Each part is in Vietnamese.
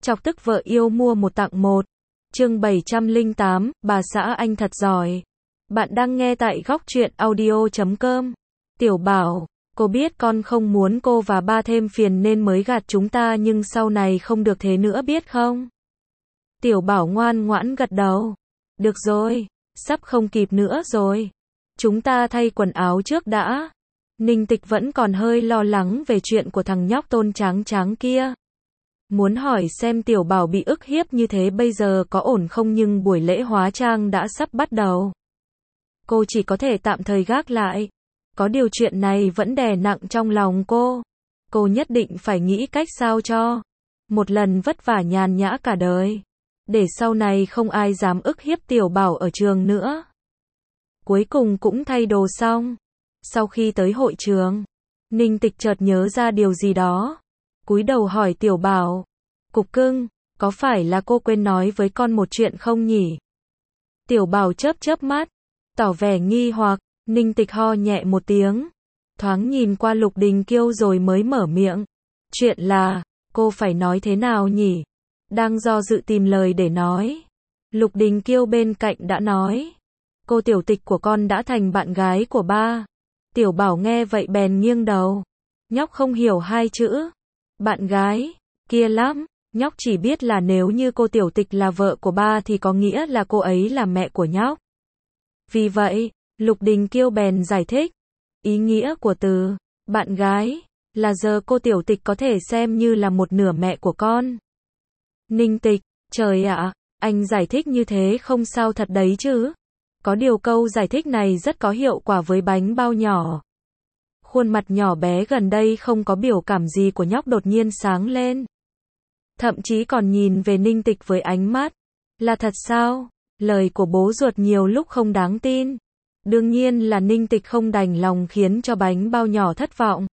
Chọc tức vợ yêu mua một tặng một. Chương 708, bà xã anh thật giỏi. Bạn đang nghe tại góc truyện audio.com. Tiểu Bảo, cô biết con không muốn cô và ba thêm phiền nên mới gạt chúng ta, nhưng sau này không được thế nữa biết không? Tiểu Bảo ngoan ngoãn gật đầu. Được rồi, sắp không kịp nữa rồi. Chúng ta thay quần áo trước đã. Ninh Tịch vẫn còn hơi lo lắng về chuyện của thằng nhóc Tôn Tráng Tráng kia. Muốn hỏi xem Tiểu Bảo bị ức hiếp như thế bây giờ có ổn không, nhưng buổi lễ hóa trang đã sắp bắt đầu. Cô chỉ có thể tạm thời gác lại. Có điều chuyện này vẫn đè nặng trong lòng cô. Cô nhất định phải nghĩ cách sao cho một lần vất vả nhàn nhã cả đời, để sau này không ai dám ức hiếp Tiểu Bảo ở trường nữa. Cuối cùng cũng thay đồ xong. Sau khi tới hội trường, Ninh Tịch chợt nhớ ra điều gì đó. Cúi đầu hỏi Tiểu Bảo, Cục cưng, có phải là cô quên nói với con một chuyện không nhỉ? Tiểu Bảo chớp chớp mắt, tỏ vẻ nghi hoặc. Ninh Tịch ho nhẹ một tiếng, thoáng nhìn qua Lục Đình Kiêu rồi mới mở miệng. Chuyện là, cô phải nói thế nào nhỉ? Đang do dự tìm lời để nói. Lục Đình Kiêu bên cạnh đã nói, cô tiểu tịch của con đã thành bạn gái của ba. Tiểu Bảo nghe vậy bèn nghiêng đầu. Nhóc không hiểu hai chữ bạn gái kia lắm. Nhóc chỉ biết là nếu như cô tiểu tịch là vợ của ba thì có nghĩa là cô ấy là mẹ của nhóc. Vì vậy, Lục Đình Kiêu bèn giải thích. Ý nghĩa của từ bạn gái là giờ cô tiểu tịch có thể xem như là một nửa mẹ của con. Ninh Tịch, trời ạ, anh giải thích như thế không sao thật đấy chứ. Có điều câu giải thích này rất có hiệu quả với bánh bao nhỏ. Khuôn mặt nhỏ bé gần đây không có biểu cảm gì của nhóc đột nhiên sáng lên. Thậm chí còn nhìn về Ninh Tịch với ánh mắt là thật sao? Lời của bố ruột nhiều lúc không đáng tin. Đương nhiên là Ninh Tịch không đành lòng khiến cho bánh bao nhỏ thất vọng.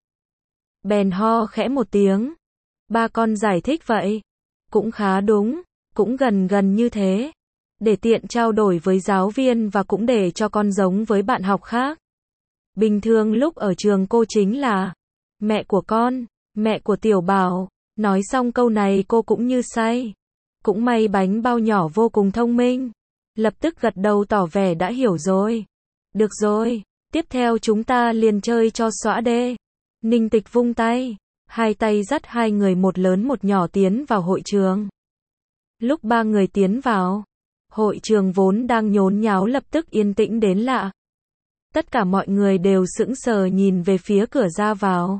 Bèn ho khẽ một tiếng. Ba con giải thích vậy. Cũng khá đúng, cũng gần như thế. Để tiện trao đổi với giáo viên và cũng để cho con giống với bạn học khác. Bình thường lúc ở trường cô chính là mẹ của con, mẹ của Tiểu Bảo. Nói xong câu này cô cũng như say. Cũng may bánh bao nhỏ vô cùng thông minh. Lập tức gật đầu tỏ vẻ đã hiểu rồi. Được rồi, tiếp theo chúng ta liền chơi cho xõa đê. Ninh Tịch vung tay. Hai tay dắt hai người một lớn một nhỏ tiến vào hội trường. Lúc ba người tiến vào, hội trường vốn đang nhốn nháo lập tức yên tĩnh đến lạ. Tất cả mọi người đều sững sờ nhìn về phía cửa ra vào.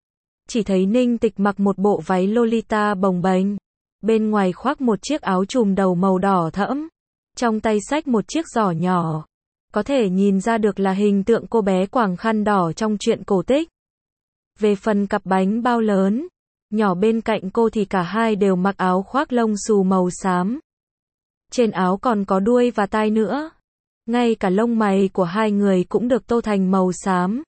Chỉ thấy Ninh Tịch mặc một bộ váy Lolita bồng bềnh. Bên ngoài khoác một chiếc áo trùm đầu màu đỏ thẫm. Trong tay xách một chiếc giỏ nhỏ. Có thể nhìn ra được là hình tượng cô bé quàng khăn đỏ trong truyện cổ tích. Về phần cặp bánh bao lớn, nhỏ bên cạnh cô thì cả hai đều mặc áo khoác lông xù màu xám. Trên áo còn có đuôi và tai nữa. Ngay cả lông mày của hai người cũng được tô thành màu xám.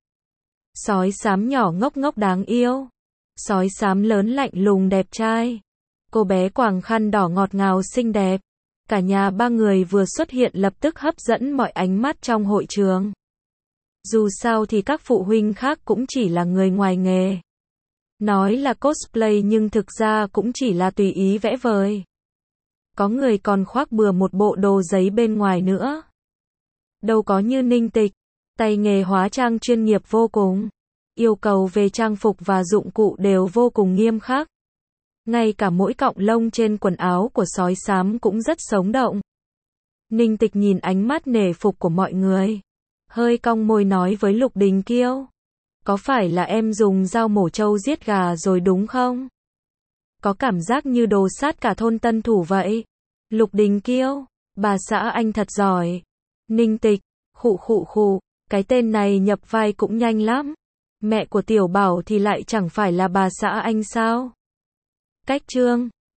Sói xám nhỏ ngốc ngốc đáng yêu. Sói xám lớn lạnh lùng đẹp trai. Cô bé quàng khăn đỏ ngọt ngào xinh đẹp. Cả nhà ba người vừa xuất hiện lập tức hấp dẫn mọi ánh mắt trong hội trường. Dù sao thì các phụ huynh khác cũng chỉ là người ngoài nghề. Nói là cosplay nhưng thực ra cũng chỉ là tùy ý vẽ vời. Có người còn khoác bừa một bộ đồ giấy bên ngoài nữa. Đâu có như Ninh Tịch, tay nghề hóa trang chuyên nghiệp vô cùng. Yêu cầu về trang phục và dụng cụ đều vô cùng nghiêm khắc. Ngay cả mỗi cọng lông trên quần áo của sói xám cũng rất sống động. Ninh Tịch nhìn ánh mắt nể phục của mọi người. Hơi cong môi nói với Lục Đình Kiêu. Có phải là em dùng dao mổ trâu giết gà rồi đúng không? Có cảm giác như đồ sát cả thôn Tân Thủ vậy. Lục Đình Kiêu, bà xã anh thật giỏi. Ninh Tịch, khụ, cái tên này nhập vai cũng nhanh lắm. Mẹ của Tiểu Bảo thì lại chẳng phải là bà xã anh sao? Cách chương